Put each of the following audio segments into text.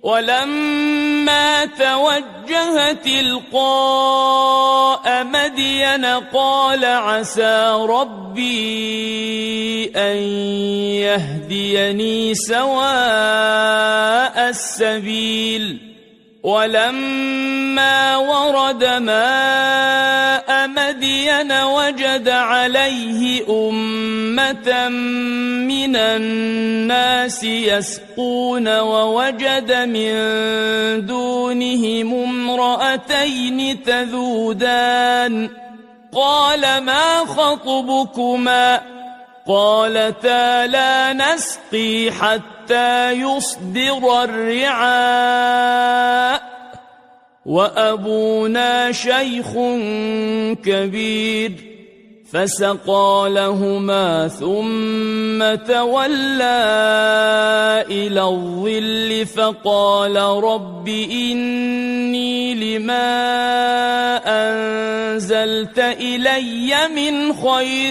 ولما توجه تلقاء مدين قال عسى ربي أن يهديني سواء السبيل ولما ورد ماء مدين وجد عليه أمة من الناس يسقون ووجد من دونهم امرأتين تذودان قال ما خطبكما قالتا لا نسقي حتى يصدر الرعاء وأبونا شيخ كبير فسقى لهما ثم تولى إلى الظل فقال رب إني لما أنزلت إلي من خير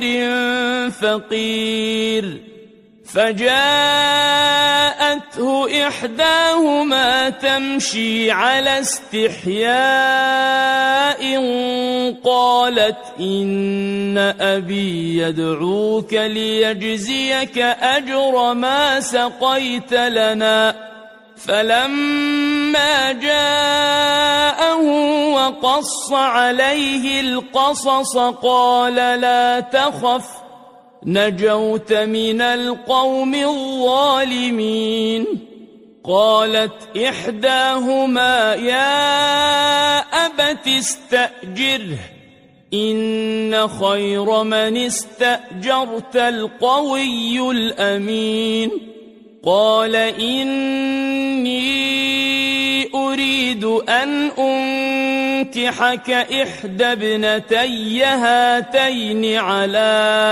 فقير فجاءته إحداهما تمشي على استحياء قالت إن أبي يدعوك ليجزيك أجر ما سقيت لنا فلما جاءه وقص عليه القصص قال لا تخف نجوت من القوم الظالمين قالت إحداهما يا أبت استأجره إن خير من استأجرت القوي الأمين قال إني أريد أن أنكحك إحدى ابنتي هاتين على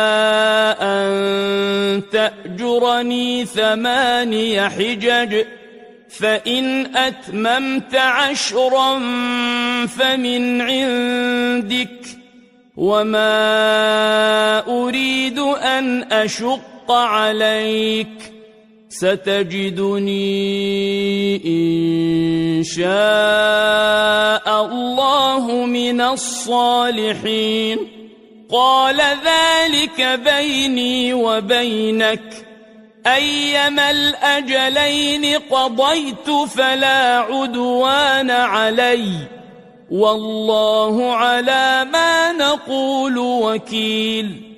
أن تأجرني 8 حجج فإن أتممت 10 فمن عندك وما أريد أن أشق عليك ستجدني إن شاء الله من الصالحين قال ذلك بيني وبينك أيما الأجلين قضيت فلا عدوان علي والله على ما نقول وكيل